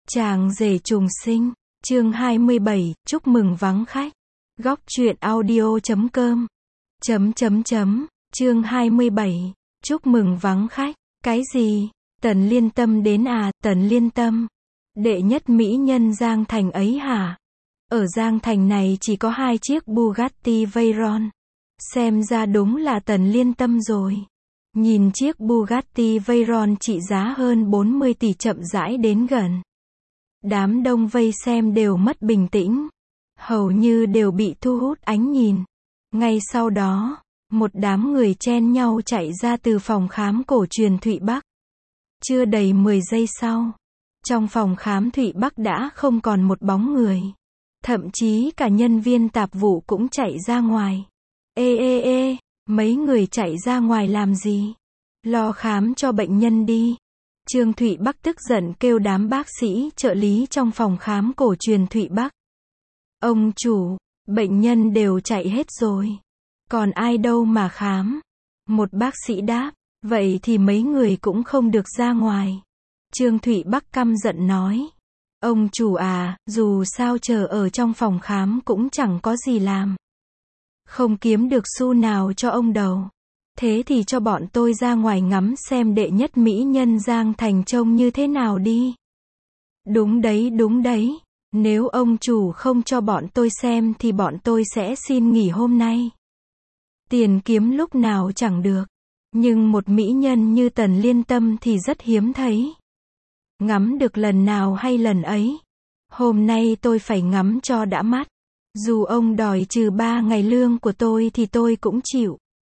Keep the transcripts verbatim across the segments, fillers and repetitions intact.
Chàng rể trùng sinh, chương hai mươi bảy, chúc mừng vắng khách. Góc truyện audio chấm com. Chấm chấm chấm, chương hai mươi bảy, chúc mừng vắng khách. Cái gì? Tần Liên Tâm đến à? Tần Liên Tâm, đệ nhất mỹ nhân Giang Thành ấy hả? Ở Giang Thành này chỉ có hai chiếc Bugatti Veyron. Xem ra đúng là Tần Liên Tâm rồi. Nhìn chiếc Bugatti Veyron trị giá hơn bốn mươi tỷ chậm rãi đến gần. Đám đông vây xem đều mất bình tĩnh. Hầu như đều bị thu hút ánh nhìn. Ngay sau đó, một đám người chen nhau chạy ra từ phòng khám cổ truyền Thụy Bắc. Chưa đầy mười giây sau, trong phòng khám Thụy Bắc đã không còn một bóng người. Thậm chí cả nhân viên tạp vụ cũng chạy ra ngoài. Ê ê ê, mấy người chạy ra ngoài làm gì? Lo khám cho bệnh nhân đi. Trương Thụy Bắc tức giận kêu đám bác sĩ trợ lý trong phòng khám cổ truyền Thụy Bắc. Ông chủ, bệnh nhân đều chạy hết rồi. Còn ai đâu mà khám? Một bác sĩ đáp, vậy thì mấy người cũng không được ra ngoài. Trương Thụy Bắc căm giận nói. Ông chủ à, dù sao chờ ở trong phòng khám cũng chẳng có gì làm. Không kiếm được xu nào cho ông đầu. Thế thì cho bọn tôi ra ngoài ngắm xem đệ nhất mỹ nhân Giang Thành trông như thế nào đi. Đúng đấy, đúng đấy. Nếu ông chủ không cho bọn tôi xem thì bọn tôi sẽ xin nghỉ hôm nay. Tiền kiếm lúc nào chẳng được. Nhưng một mỹ nhân như Tần Liên Tâm thì rất hiếm thấy. Ngắm được lần nào hay lần ấy. Hôm nay tôi phải ngắm cho đã mắt. Dù ông đòi trừ ba ngày lương của tôi thì tôi cũng chịu.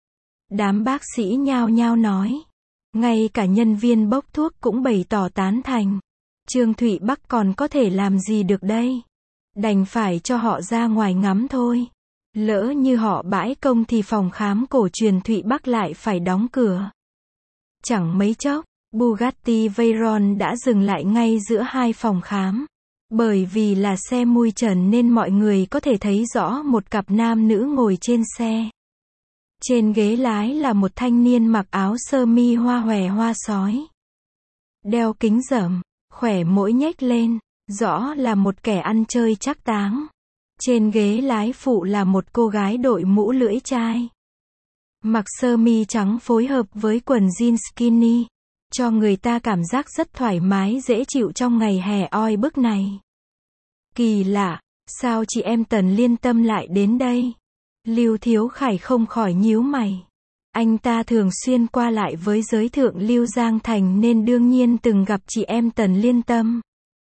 Đám bác sĩ nhao nhao nói. Ngay cả nhân viên bốc thuốc cũng bày tỏ tán thành. Trương Thụy Bắc còn có thể làm gì được đây? Đành phải cho họ ra ngoài ngắm thôi. Lỡ như họ bãi công thì phòng khám cổ truyền Thụy Bắc lại phải đóng cửa. Chẳng mấy chốc, Bugatti Veyron đã dừng lại ngay giữa hai phòng khám. Bởi vì là xe mui trần nên mọi người có thể thấy rõ một cặp nam nữ ngồi trên xe. Trên ghế lái là một thanh niên mặc áo sơ mi hoa hòe hoa sói. Đeo kính râm, khỏe mỗi nhếch lên, rõ là một kẻ ăn chơi trác táng. Trên ghế lái phụ là một cô gái đội mũ lưỡi chai. Mặc sơ mi trắng phối hợp với quần jean skinny, cho người ta cảm giác rất thoải mái dễ chịu trong ngày hè oi bức này. Kỳ lạ, sao chị em Tần Liên Tâm lại đến đây? Lưu Thiếu Khải không khỏi nhíu mày. Anh ta thường xuyên qua lại với giới thượng lưu Giang Thành nên đương nhiên từng gặp chị em Tần Liên Tâm.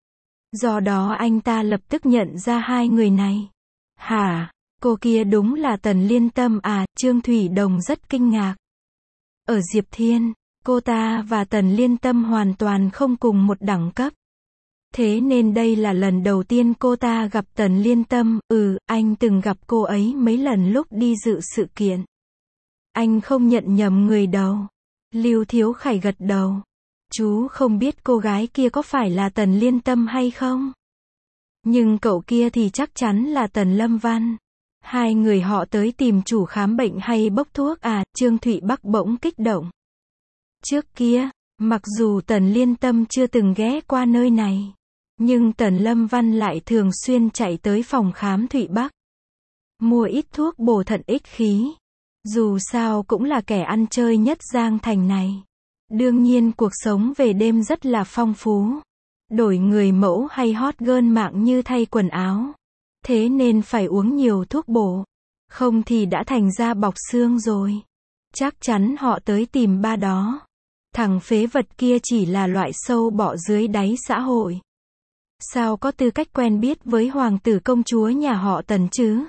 Do đó anh ta lập tức nhận ra hai người này. Hả, cô kia đúng là Tần Liên Tâm à? Trương Thủy Đồng rất kinh ngạc. Ở Diệp Thiên, cô ta và Tần Liên Tâm hoàn toàn không cùng một đẳng cấp. Thế nên đây là lần đầu tiên cô ta gặp Tần Liên Tâm. Ừ, anh từng gặp cô ấy mấy lần lúc đi dự sự kiện. Anh không nhận nhầm người đâu. Lưu Thiếu Khải gật đầu. Chú không biết cô gái kia có phải là Tần Liên Tâm hay không? Nhưng cậu kia thì chắc chắn là Tần Lâm Văn. Hai người họ tới tìm chủ khám bệnh hay bốc thuốc à? Trương Thụy Bắc bỗng kích động. Trước kia, mặc dù Tần Liên Tâm chưa từng ghé qua nơi này, nhưng Tần Lâm Văn lại thường xuyên chạy tới phòng khám Thụy Bắc. Mua ít thuốc bổ thận ích khí. Dù sao cũng là kẻ ăn chơi nhất Giang Thành này. Đương nhiên cuộc sống về đêm rất là phong phú. Đổi người mẫu hay hot girl mạng như thay quần áo. Thế nên phải uống nhiều thuốc bổ. Không thì đã thành ra bọc xương rồi. Chắc chắn họ tới tìm ba đó. Thằng phế vật kia chỉ là loại sâu bọ dưới đáy xã hội. Sao có tư cách quen biết với hoàng tử công chúa nhà họ Tần chứ?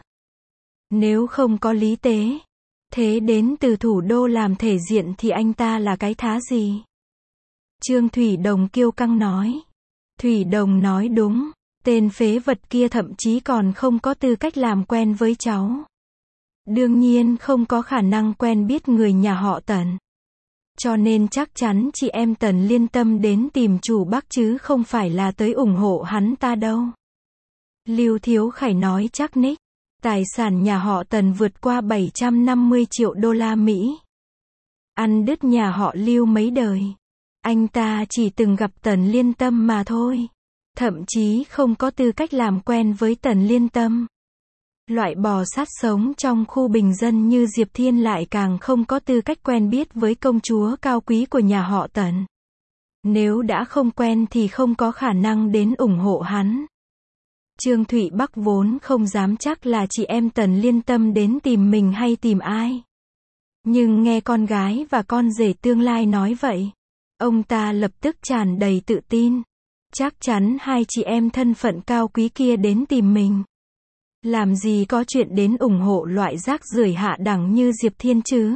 Nếu không có lý tế, thế đến từ thủ đô làm thể diện thì anh ta là cái thá gì? Trương Thủy Đồng kiêu căng nói. Thủy Đồng nói đúng, tên phế vật kia thậm chí còn không có tư cách làm quen với cháu. Đương nhiên không có khả năng quen biết người nhà họ Tần. Cho nên chắc chắn chị em Tần Liên Tâm đến tìm chủ Bắc chứ không phải là tới ủng hộ hắn ta đâu. Lưu Thiếu Khải nói chắc ních. Tài sản nhà họ Tần vượt qua bảy trăm năm mươi triệu đô la Mỹ. Ăn đứt nhà họ Lưu mấy đời. Anh ta chỉ từng gặp Tần Liên Tâm mà thôi. thậm chí không có tư cách làm quen với Tần Liên Tâm. Loại bò sát sống trong khu bình dân như Diệp Thiên lại càng không có tư cách quen biết với công chúa cao quý của nhà họ Tần. Nếu đã không quen thì không có khả năng đến ủng hộ hắn. Trương Thụy Bắc vốn không dám chắc là chị em Tần Liên Tâm đến tìm mình hay tìm ai. Nhưng nghe con gái và con rể tương lai nói vậy, ông ta lập tức tràn đầy tự tin. Chắc chắn hai chị em thân phận cao quý kia đến tìm mình. Làm gì có chuyện đến ủng hộ loại rác rưởi hạ đẳng như Diệp Thiên chứ?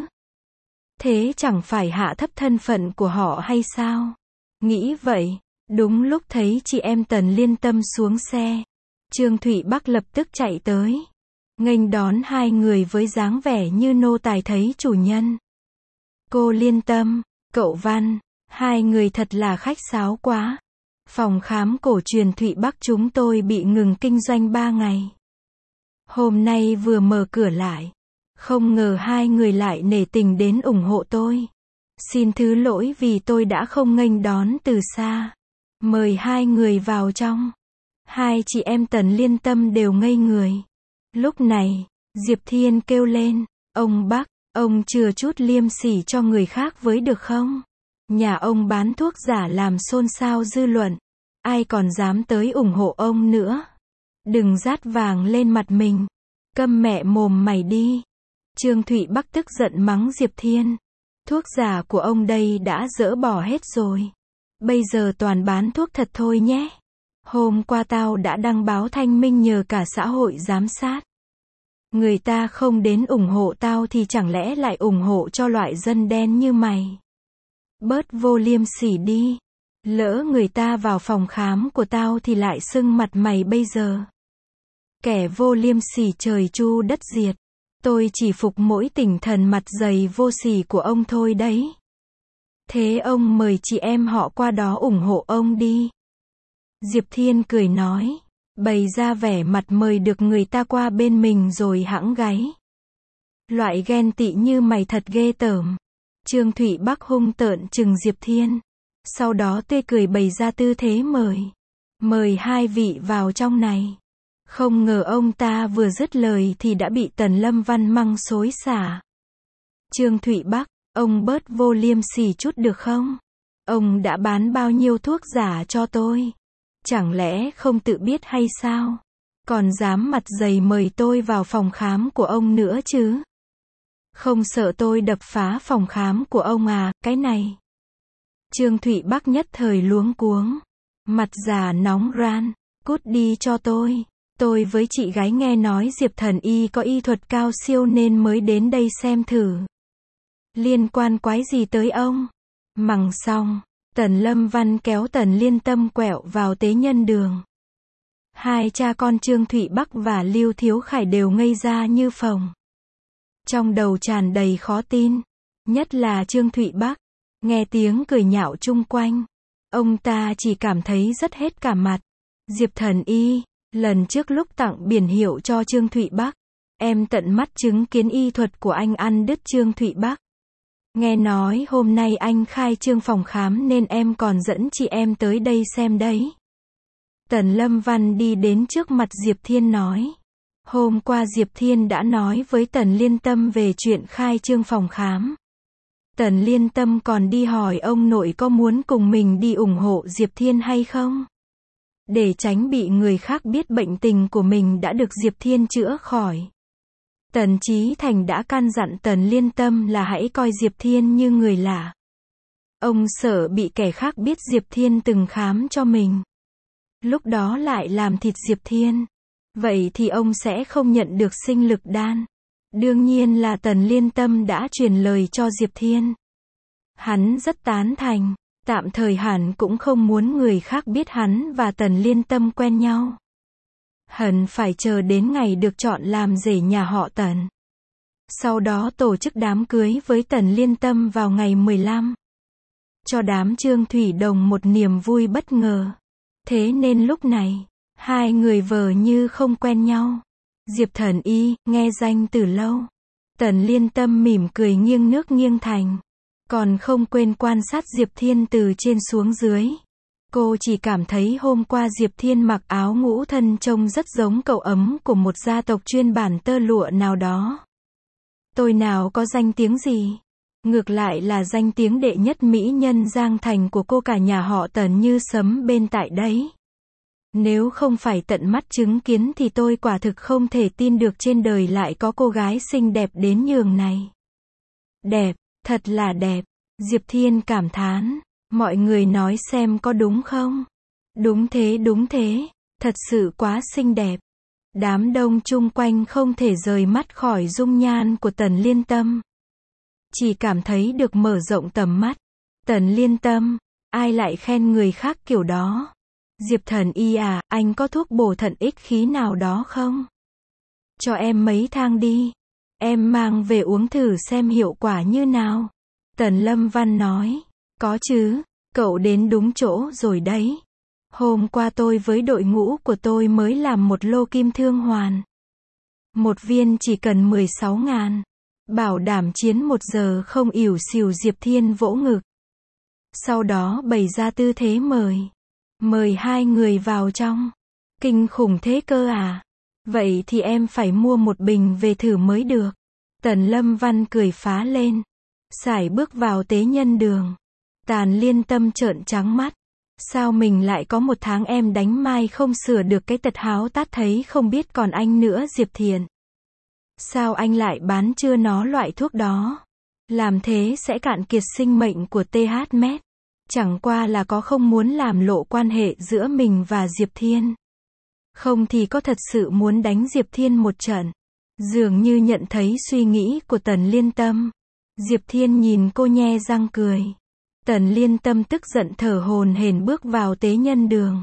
Thế chẳng phải hạ thấp thân phận của họ hay sao? Nghĩ vậy, đúng lúc thấy chị em Tần Liên Tâm xuống xe, Trương Thụy Bắc lập tức chạy tới, nghênh đón hai người với dáng vẻ như nô tài thấy chủ nhân. Cô Liên Tâm, cậu Văn, hai người thật là khách sáo quá. Phòng khám cổ truyền Thụy Bắc chúng tôi bị ngừng kinh doanh ba ngày. Hôm nay vừa mở cửa lại, không ngờ hai người lại nể tình đến ủng hộ tôi. Xin thứ lỗi vì tôi đã không nghênh đón từ xa. Mời hai người vào trong. Hai chị em Tần Liên Tâm đều ngây người. Lúc này, Diệp Thiên kêu lên, ông Bắc, ông chừa chút liêm sỉ cho người khác với được không? Nhà ông bán thuốc giả làm xôn xao dư luận. Ai còn dám tới ủng hộ ông nữa? Đừng rát vàng lên mặt mình. Câm mẹ mồm mày đi. Trương Thụy Bắc tức giận mắng Diệp Thiên. Thuốc giả của ông đây đã dỡ bỏ hết rồi. Bây giờ toàn bán thuốc thật thôi nhé. Hôm qua tao đã đăng báo thanh minh nhờ cả xã hội giám sát. Người ta không đến ủng hộ tao thì chẳng lẽ lại ủng hộ cho loại dân đen như mày? Bớt vô liêm sỉ đi. Lỡ người ta vào phòng khám của tao thì lại sưng mặt mày bây giờ. Kẻ vô liêm sỉ trời chu đất diệt. Tôi chỉ phục mỗi tinh thần mặt dày vô sỉ của ông thôi đấy. Thế ông mời chị em họ qua đó ủng hộ ông đi. Diệp Thiên cười nói, bày ra vẻ mặt mời được người ta qua bên mình rồi hẵng gáy. Loại ghen tị như mày thật ghê tởm. Trương Thụy Bắc hung tợn trừng Diệp Thiên. Sau đó tươi cười bày ra tư thế mời. Mời hai vị vào trong này. Không ngờ ông ta vừa dứt lời thì đã bị Tần Lâm Văn măng xối xả. Trương Thụy Bắc, ông bớt vô liêm sỉ chút được không? Ông đã bán bao nhiêu thuốc giả cho tôi? Chẳng lẽ không tự biết hay sao? Còn dám mặt dày mời tôi vào phòng khám của ông nữa chứ? Không sợ tôi đập phá phòng khám của ông à, cái này. Trương Thụy Bắc nhất thời luống cuống. Mặt già nóng ran, cút đi cho tôi. Tôi với chị gái nghe nói Diệp Thần Y có y thuật cao siêu nên mới đến đây xem thử. Liên quan quái gì tới ông? Mằng xong, Tần Lâm Văn kéo Tần Liên Tâm quẹo vào tế nhân đường. Hai cha con Trương Thụy Bắc và Lưu Thiếu Khải đều ngây ra như phồng. Trong đầu tràn đầy khó tin. Nhất là Trương Thụy Bắc. Nghe tiếng cười nhạo chung quanh. Ông ta chỉ cảm thấy rất hết cả mặt. Diệp Thần Y, lần trước lúc tặng biển hiệu cho Trương Thụy Bắc, em tận mắt chứng kiến y thuật của anh ăn đứt Trương Thụy Bắc. Nghe nói hôm nay anh khai trương phòng khám nên em còn dẫn chị em tới đây xem đấy. Tần Lâm Văn đi đến trước mặt Diệp Thiên nói. Hôm qua Diệp Thiên đã nói với Tần Liên Tâm về chuyện khai trương phòng khám. Tần Liên Tâm còn đi hỏi ông nội có muốn cùng mình đi ủng hộ Diệp Thiên hay không? Để tránh bị người khác biết bệnh tình của mình đã được Diệp Thiên chữa khỏi. Tần Chí Thành đã căn dặn Tần Liên Tâm là hãy coi Diệp Thiên như người lạ. Ông sợ bị kẻ khác biết Diệp Thiên từng khám cho mình. Lúc đó lại làm thịt Diệp Thiên. Vậy thì ông sẽ không nhận được sinh lực đan. Đương nhiên là Tần Liên Tâm đã truyền lời cho Diệp Thiên. Hắn rất tán thành, tạm thời hẳn cũng không muốn người khác biết hắn và Tần Liên Tâm quen nhau. Hẳn phải chờ đến ngày được chọn làm rể nhà họ Tần. Sau đó tổ chức đám cưới với Tần Liên Tâm vào ngày mười lăm. Cho đám Trương Thủy Đồng một niềm vui bất ngờ. Thế nên lúc này, hai người vờ như không quen nhau. Diệp Thần Y, nghe danh từ lâu. Tần Liên Tâm mỉm cười nghiêng nước nghiêng thành. Còn không quên quan sát Diệp Thiên từ trên xuống dưới. Cô chỉ cảm thấy hôm qua Diệp Thiên mặc áo ngũ thân trông rất giống cậu ấm của một gia tộc chuyên bản tơ lụa nào đó. Tôi nào có danh tiếng gì. Ngược lại là danh tiếng đệ nhất mỹ nhân Giang Thành của cô cả nhà họ Tần như sấm bên tại đấy. Nếu không phải tận mắt chứng kiến thì tôi quả thực không thể tin được trên đời lại có cô gái xinh đẹp đến nhường này. Đẹp, thật là đẹp. Diệp Thiên cảm thán. Mọi người nói xem có đúng không? Đúng thế, đúng thế. Thật sự quá xinh đẹp. Đám đông chung quanh không thể rời mắt khỏi dung nhan của Tần Liên Tâm. Chỉ cảm thấy được mở rộng tầm mắt. Tần Liên Tâm, ai lại khen người khác kiểu đó? Diệp Thần Y à, anh có thuốc bổ thận ích khí nào đó không? Cho em mấy thang đi. Em mang về uống thử xem hiệu quả như nào. Tần Lâm Văn nói. Có chứ, cậu đến đúng chỗ rồi đấy. Hôm qua tôi với đội ngũ của tôi mới làm một lô kim thương hoàn. Một viên chỉ cần mười sáu ngàn. Bảo đảm chiến một giờ không ỉu xìu. Diệp Thiên vỗ ngực. Sau đó bày ra tư thế mời. Mời hai người vào trong. Kinh khủng thế cơ à? Vậy thì em phải mua một bình về thử mới được. Tần Lâm Văn cười phá lên. Sải bước vào tế nhân đường. Tàn Liên Tâm trợn trắng mắt. Sao mình lại có một tháng em đánh mai không sửa được cái tật háo tát thấy không biết còn anh nữa. Diệp Thiện. Sao anh lại bán chưa nó loại thuốc đó? Làm thế sẽ cạn kiệt sinh mệnh của tê hát Med. Chẳng qua là có không muốn làm lộ quan hệ giữa mình và Diệp Thiên. Không thì có thật sự muốn đánh Diệp Thiên một trận. Dường như nhận thấy suy nghĩ của Tần Liên Tâm. Diệp Thiên nhìn cô nhe răng cười. Tần Liên Tâm tức giận thở hổn hển bước vào tế nhân đường.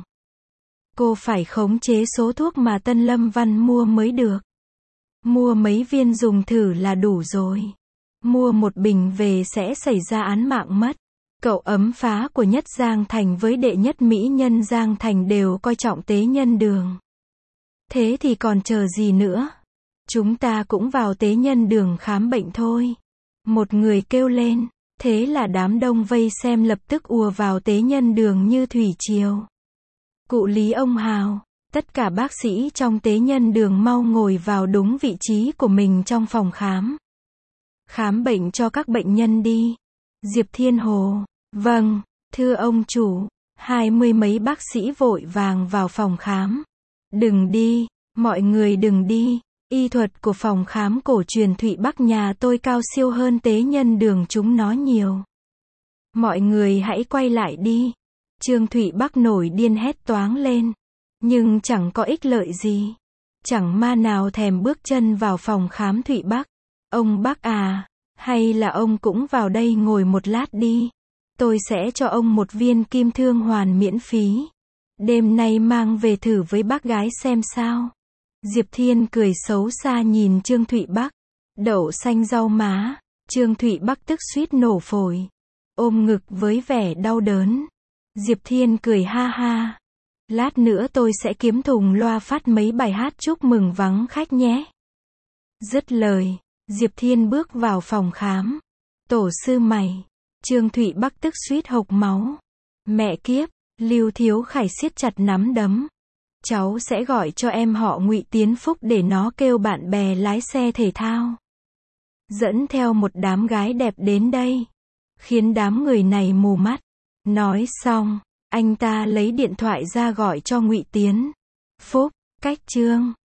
Cô phải khống chế số thuốc mà Tân Lâm Văn mua mới được. Mua mấy viên dùng thử là đủ rồi. Mua một bình về sẽ xảy ra án mạng mất. Cậu ấm phá của nhất Giang Thành với đệ nhất mỹ nhân Giang Thành đều coi trọng tế nhân đường. Thế thì còn chờ gì nữa? Chúng ta cũng vào tế nhân đường khám bệnh thôi. Một người kêu lên. Thế là đám đông vây xem lập tức ùa vào tế nhân đường như thủy triều. Cụ Lý ông Hào, tất cả bác sĩ trong tế nhân đường mau ngồi vào đúng vị trí của mình trong phòng khám. Khám bệnh cho các bệnh nhân đi. Diệp Thiên Hồ, vâng, thưa ông chủ. Hai mươi mấy bác sĩ vội vàng vào phòng khám. Đừng đi, mọi người đừng đi. Y thuật của phòng khám cổ truyền Thụy Bắc nhà tôi cao siêu hơn tế nhân đường chúng nó nhiều. Mọi người hãy quay lại đi. Trương Thụy Bắc nổi điên hét toáng lên. Nhưng chẳng có ích lợi gì. Chẳng ma nào thèm bước chân vào phòng khám Thụy Bắc. Ông Bắc à, hay là ông cũng vào đây ngồi một lát đi. Tôi sẽ cho ông một viên kim thương hoàn miễn phí. Đêm nay mang về thử với bác gái xem sao. Diệp Thiên cười xấu xa nhìn Trương Thụy Bắc. Đậu xanh rau má. Trương Thụy Bắc tức suýt nổ phổi. Ôm ngực với vẻ đau đớn. Diệp Thiên cười ha ha. Lát nữa tôi sẽ kiếm thùng loa phát mấy bài hát chúc mừng vắng khách nhé. Dứt lời, Diệp Thiên bước vào phòng khám. Tổ sư mày. Trương Thụy Bắc tức suýt hộc máu. Mẹ kiếp, Lưu Thiếu Khải siết chặt nắm đấm. Cháu sẽ gọi cho em họ Ngụy Tiến Phúc để nó kêu bạn bè lái xe thể thao. Dẫn theo một đám gái đẹp đến đây. Khiến đám người này mù mắt. Nói xong, anh ta lấy điện thoại ra gọi cho Ngụy Tiến Phúc. Cách chương